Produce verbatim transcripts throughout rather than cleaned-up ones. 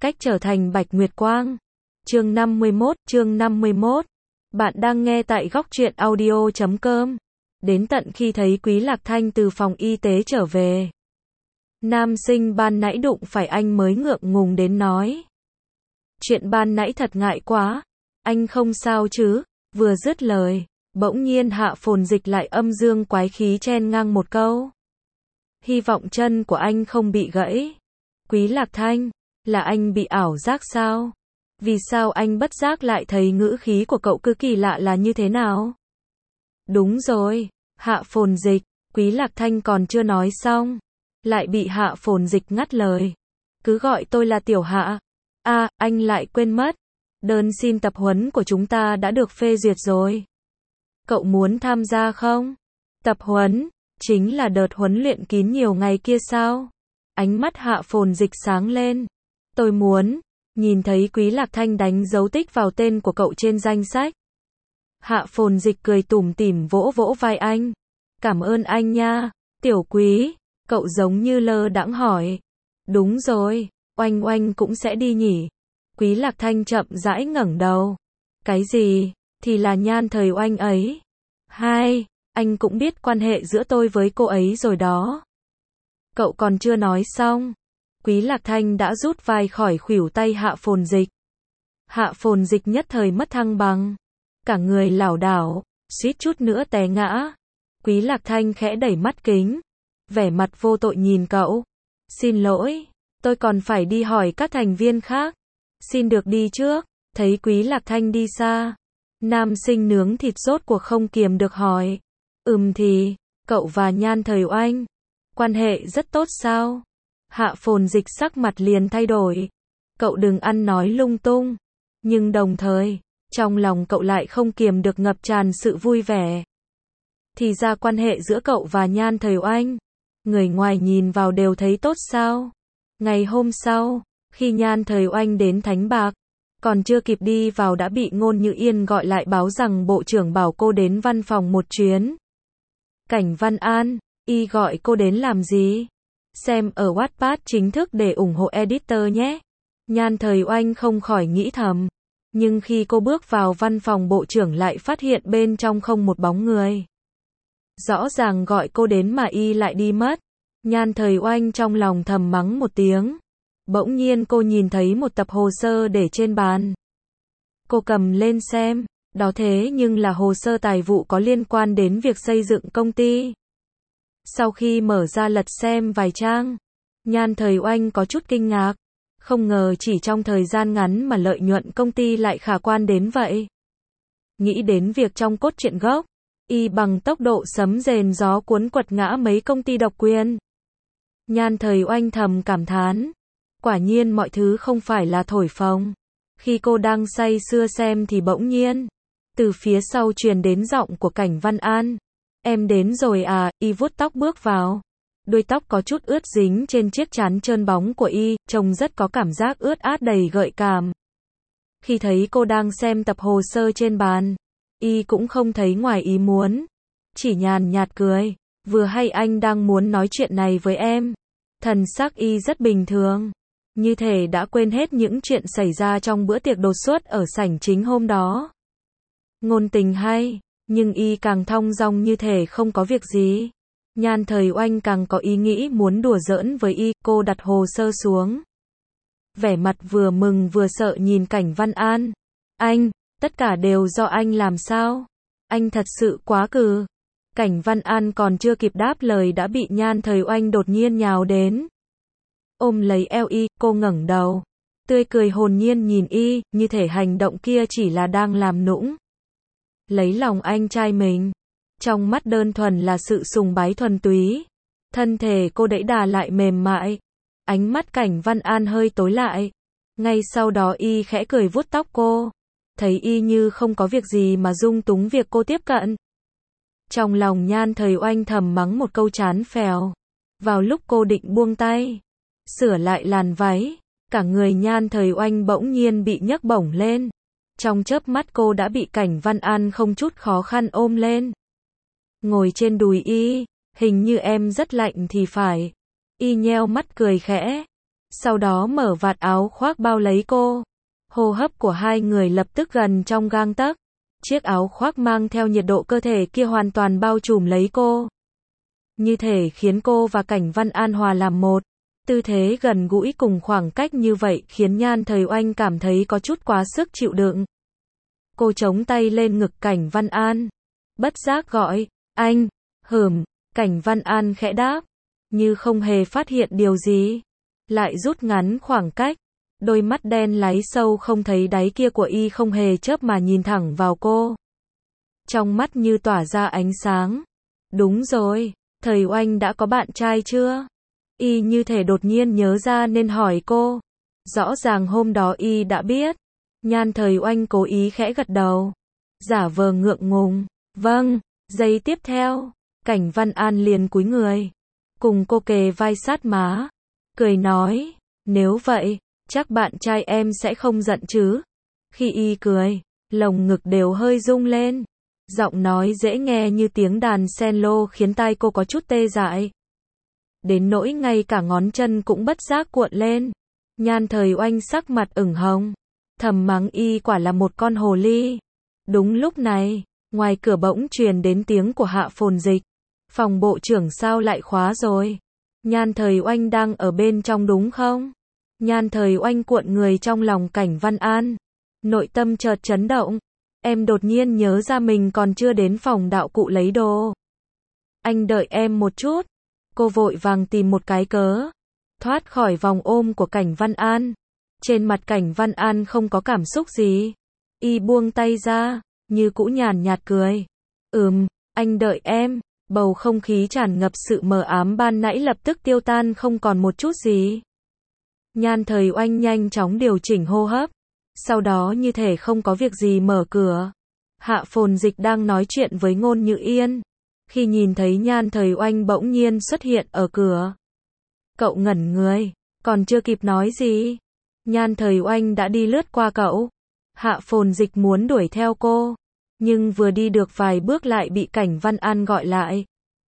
Cách trở thành Bạch Nguyệt Quang. Chương năm mươi mốt, chương năm mươi mốt. Bạn đang nghe tại góc truyện audio chấm com. Đến tận khi thấy Quý Lạc Thanh từ phòng y tế trở về, nam sinh ban nãy đụng phải anh mới ngượng ngùng đến nói: "Chuyện ban nãy thật ngại quá, anh không sao chứ?" Vừa dứt lời, bỗng nhiên Hạ Phồn Dịch lại âm dương quái khí chen ngang một câu: "Hy vọng chân của anh không bị gãy." Quý Lạc Thanh, là anh bị ảo giác sao? Vì sao anh bất giác lại thấy ngữ khí của cậu cứ kỳ lạ là như thế nào? Đúng rồi, Hạ Phồn Dịch. Quý Lạc Thanh còn chưa nói xong, lại bị Hạ Phồn Dịch ngắt lời. "Cứ gọi tôi là Tiểu Hạ." "À, anh lại quên mất. Đơn xin tập huấn của chúng ta đã được phê duyệt rồi. Cậu muốn tham gia không?" "Tập huấn? Chính là đợt huấn luyện kín nhiều ngày kia sao?" Ánh mắt Hạ Phồn Dịch sáng lên. "Tôi muốn." Nhìn thấy Quý Lạc Thanh đánh dấu tích vào tên của cậu trên danh sách, Hạ Phồn Dịch cười tủm tỉm vỗ vỗ vai anh. "Cảm ơn anh nha, Tiểu Quý." Cậu giống như lơ đãng hỏi. "Đúng rồi, Oanh Oanh cũng sẽ đi nhỉ?" Quý Lạc Thanh chậm rãi ngẩng đầu. "Cái gì? Thì là Nhan Thời Oanh ấy." "Hai, anh cũng biết quan hệ giữa tôi với cô ấy rồi đó." Cậu còn chưa nói xong, Quý Lạc Thanh đã rút vai khỏi khuỷu tay Hạ Phồn Dịch. Hạ Phồn Dịch nhất thời mất thăng bằng, cả người lảo đảo, suýt chút nữa té ngã. Quý Lạc Thanh khẽ đẩy mắt kính, vẻ mặt vô tội nhìn cậu. "Xin lỗi, tôi còn phải đi hỏi các thành viên khác. Xin được đi trước." Thấy Quý Lạc Thanh đi xa, nam sinh nướng thịt rốt cuộc không kiềm được hỏi: "Ừm thì, cậu và Nhan Thời Oanh quan hệ rất tốt sao?" Hạ Phồn Dịch sắc mặt liền thay đổi. Cậu đừng ăn nói lung tung. Nhưng đồng thời, trong lòng cậu lại không kiềm được ngập tràn sự vui vẻ. Thì ra quan hệ giữa cậu và Nhan Thời Oanh, người ngoài nhìn vào đều thấy tốt sao? Ngày hôm sau, khi Nhan Thời Oanh đến Thánh Bạc, còn chưa kịp đi vào đã bị Ngôn Như Yên gọi lại báo rằng bộ trưởng bảo cô đến văn phòng một chuyến. "Cảnh Văn An, y gọi cô đến làm gì?" "Xem ở Wattpad chính thức để ủng hộ editor nhé." Nhan Thời Oanh không khỏi nghĩ thầm. Nhưng khi cô bước vào văn phòng bộ trưởng lại phát hiện bên trong không một bóng người. Rõ ràng gọi cô đến mà y lại đi mất. Nhan Thời Oanh trong lòng thầm mắng một tiếng. Bỗng nhiên cô nhìn thấy một tập hồ sơ để trên bàn. Cô cầm lên xem, đó thế nhưng là hồ sơ tài vụ có liên quan đến việc xây dựng công ty. Sau khi mở ra lật xem vài trang, Nhan Thời Oanh có chút kinh ngạc. Không ngờ chỉ trong thời gian ngắn mà lợi nhuận công ty lại khả quan đến vậy. Nghĩ đến việc trong cốt truyện gốc, y bằng tốc độ sấm rền gió cuốn quật ngã mấy công ty độc quyền. Nhan Thời Oanh thầm cảm thán. Quả nhiên mọi thứ không phải là thổi phồng. Khi cô đang say sưa xem thì bỗng nhiên, từ phía sau truyền đến giọng của Cảnh Văn An. "Em đến rồi à?" Y vuốt tóc bước vào. Đuôi tóc có chút ướt dính trên chiếc trán trơn bóng của y, trông rất có cảm giác ướt át đầy gợi cảm. Khi thấy cô đang xem tập hồ sơ trên bàn, y cũng không thấy ngoài ý muốn, chỉ nhàn nhạt cười. "Vừa hay anh đang muốn nói chuyện này với em." Thần sắc y rất bình thường, như thể đã quên hết những chuyện xảy ra trong bữa tiệc đột xuất ở sảnh chính hôm đó. Ngôn tình hay, nhưng y càng thong dong như thể không có việc gì. Nhan Thời Oanh càng có ý nghĩ muốn đùa giỡn với y. Cô đặt hồ sơ xuống, vẻ mặt vừa mừng vừa sợ nhìn Cảnh Văn An. "Anh, tất cả đều do anh làm sao? Anh thật sự quá cừ." Cảnh Văn An còn chưa kịp đáp lời đã bị Nhan Thời Oanh đột nhiên nhào đến, ôm lấy eo y. Cô ngẩng đầu, tươi cười hồn nhiên nhìn y, như thể hành động kia chỉ là đang làm nũng lấy lòng anh trai mình. Trong mắt đơn thuần là sự sùng bái thuần túy. Thân thể cô đẫy đà lại mềm mại. Ánh mắt Cảnh Văn An hơi tối lại. Ngay sau đó y khẽ cười vuốt tóc cô. Thấy y như không có việc gì mà dung túng việc cô tiếp cận. Trong lòng Nhan Thời Oanh thầm mắng một câu chán phèo. Vào lúc cô định buông tay, sửa lại làn váy, cả người Nhan Thời Oanh bỗng nhiên bị nhấc bổng lên. Trong chớp mắt cô đã bị Cảnh Văn An không chút khó khăn ôm lên. Ngồi trên đùi y. "Hình như em rất lạnh thì phải." Y nheo mắt cười khẽ. sau đó mở vạt áo khoác bao lấy cô. Hô hấp của hai người lập tức gần trong gang tấc. Chiếc áo khoác mang theo nhiệt độ cơ thể kia hoàn toàn bao trùm lấy cô. Như thể khiến cô và Cảnh Văn An hòa làm một. Tư thế gần gũi cùng khoảng cách như vậy khiến Nhan Thời Oanh cảm thấy có chút quá sức chịu đựng. Cô chống tay lên ngực Cảnh Văn An. Bất giác gọi, anh, hửm, Cảnh Văn An khẽ đáp, như không hề phát hiện điều gì. Lại rút ngắn khoảng cách. Đôi mắt đen láy sâu không thấy đáy kia của y không hề chớp mà nhìn thẳng vào cô. Trong mắt như tỏa ra ánh sáng. Đúng rồi, Thời Oanh đã có bạn trai chưa? Y như thể đột nhiên nhớ ra nên hỏi cô. Rõ ràng hôm đó y đã biết. Nhan Thời Oanh cố ý khẽ gật đầu. Giả vờ ngượng ngùng. Vâng, giây tiếp theo, Cảnh Văn An liền cúi người. Cùng cô kề vai sát má. Cười nói, nếu vậy, chắc bạn trai em sẽ không giận chứ. Khi y cười, lồng ngực đều hơi rung lên. Giọng nói dễ nghe như tiếng đàn cello khiến tai cô có chút tê dại. Đến nỗi ngay cả ngón chân cũng bất giác cuộn lên. Nhan Thời Oanh sắc mặt ửng hồng. Thầm mắng y quả là một con hồ ly. Đúng lúc này, ngoài cửa bỗng truyền đến tiếng của Hạ Phồn Dịch. Phòng bộ trưởng sao lại khóa rồi? Nhan Thời Oanh đang ở bên trong đúng không? Nhan Thời Oanh cuộn người trong lòng Cảnh Văn An. Nội tâm chợt chấn động. Em đột nhiên nhớ ra mình còn chưa đến phòng đạo cụ lấy đồ. Anh đợi em một chút. Cô vội vàng tìm một cái cớ. Thoát khỏi vòng ôm của Cảnh Văn An. Trên mặt Cảnh Văn An không có cảm xúc gì. Y buông tay ra, như cũ nhàn nhạt cười. Ừm, anh đợi em. Bầu không khí tràn ngập sự mờ ám ban nãy lập tức tiêu tan không còn một chút gì. Nhan Thời Oanh nhanh chóng điều chỉnh hô hấp. Sau đó như thể không có việc gì mở cửa. Hạ Phồn Dịch đang nói chuyện với Ngôn Như Yên. Khi nhìn thấy Nhan Thời Oanh bỗng nhiên xuất hiện ở cửa. Cậu ngẩn người, còn chưa kịp nói gì. Nhan Thời Oanh đã đi lướt qua cậu. Hạ Phồn Dịch muốn đuổi theo cô. Nhưng vừa đi được vài bước lại bị Cảnh Văn An gọi lại.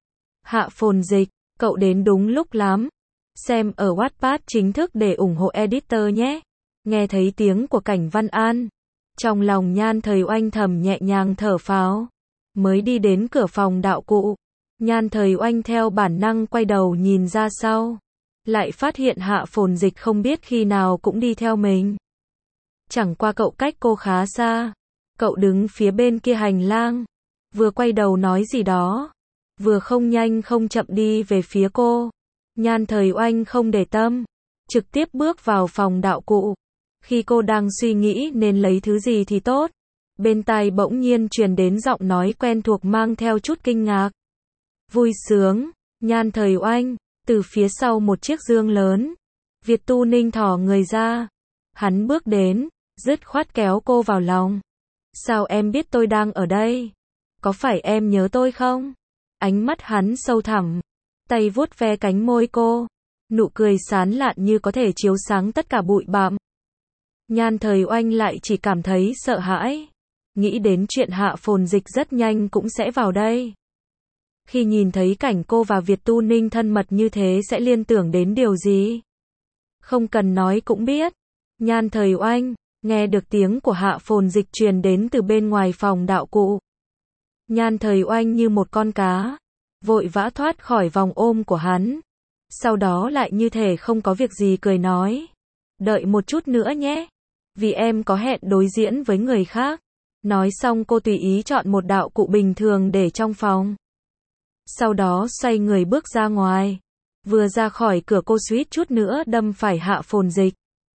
Hạ Phồn Dịch, cậu đến đúng lúc lắm. Xem ở Wattpad chính thức để ủng hộ editor nhé. Nghe thấy tiếng của Cảnh Văn An. Trong lòng Nhan Thời Oanh thầm nhẹ nhàng thở phào. Mới đi đến cửa phòng đạo cụ. Nhan Thời Oanh theo bản năng quay đầu nhìn ra sau. Lại phát hiện Hạ Phồn Dịch không biết khi nào cũng đi theo mình. Chẳng qua cậu cách cô khá xa. Cậu đứng phía bên kia hành lang. Vừa quay đầu nói gì đó. Vừa không nhanh không chậm đi về phía cô. Nhan Thời Oanh không để tâm. Trực tiếp bước vào phòng đạo cụ. Khi cô đang suy nghĩ nên lấy thứ gì thì tốt. Bên tai bỗng nhiên truyền đến giọng nói quen thuộc mang theo chút kinh ngạc. Vui sướng, Nhan Thời Oanh, từ phía sau một chiếc dương lớn. Việt Tu Ninh thỏ người ra. Hắn bước đến, dứt khoát kéo cô vào lòng. Sao em biết tôi đang ở đây? Có phải em nhớ tôi không? Ánh mắt hắn sâu thẳm. Tay vuốt ve cánh môi cô. Nụ cười sán lạn như có thể chiếu sáng tất cả bụi bặm. Nhan Thời Oanh lại chỉ cảm thấy sợ hãi. Nghĩ đến chuyện Hạ Phồn Dịch rất nhanh cũng sẽ vào đây. Khi nhìn thấy cảnh cô và Việt Tu Ninh thân mật như thế sẽ liên tưởng đến điều gì? Không cần nói cũng biết. Nhan Thời Oanh, nghe được tiếng của Hạ Phồn Dịch truyền đến từ bên ngoài phòng đạo cụ. Nhan Thời Oanh như một con cá. Vội vã thoát khỏi vòng ôm của hắn. Sau đó lại như thể không có việc gì cười nói. Đợi một chút nữa nhé. Vì em có hẹn đối diễn với người khác. Nói xong cô tùy ý chọn một đạo cụ bình thường để trong phòng. Sau đó xoay người bước ra ngoài. Vừa ra khỏi cửa cô suýt chút nữa đâm phải Hạ Phồn Dịch.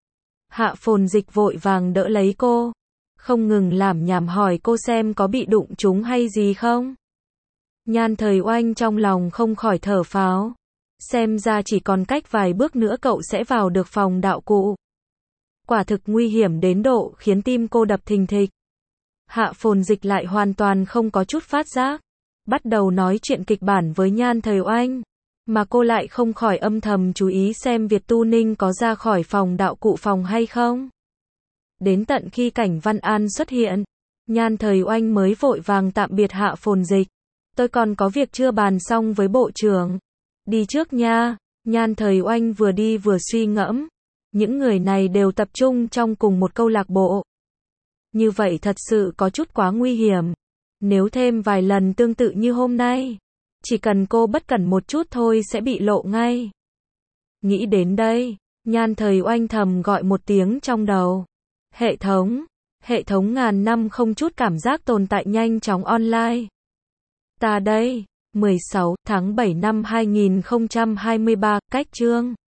Hạ Phồn Dịch vội vàng đỡ lấy cô. Không ngừng lảm nhảm hỏi cô xem có bị đụng trúng hay gì không. Nhan Thời Oanh trong lòng không khỏi thở phào. Xem ra chỉ còn cách vài bước nữa cậu sẽ vào được phòng đạo cụ. Quả thực nguy hiểm đến độ khiến tim cô đập thình thịch. Hạ Phồn Dịch lại hoàn toàn không có chút phát giác. Bắt đầu nói chuyện kịch bản với Nhan Thời Oanh. Mà cô lại không khỏi âm thầm chú ý xem Việt Tu Ninh có ra khỏi phòng đạo cụ phòng hay không. Đến tận khi Cảnh Văn An xuất hiện. Nhan Thời Oanh mới vội vàng tạm biệt Hạ Phồn Dịch. Tôi còn có việc chưa bàn xong với bộ trưởng. Đi trước nha. Nhan Thời Oanh vừa đi vừa suy ngẫm. Những người này đều tập trung trong cùng một câu lạc bộ. Như vậy thật sự có chút quá nguy hiểm. Nếu thêm vài lần tương tự như hôm nay, chỉ cần cô bất cẩn một chút thôi sẽ bị lộ ngay. Nghĩ đến đây, Nhan Thời Oanh thầm gọi một tiếng trong đầu. Hệ thống, hệ thống ngàn năm không chút cảm giác tồn tại nhanh chóng online. Ta đây, mười sáu tháng bảy năm hai nghìn không trăm hai mươi ba, cách chương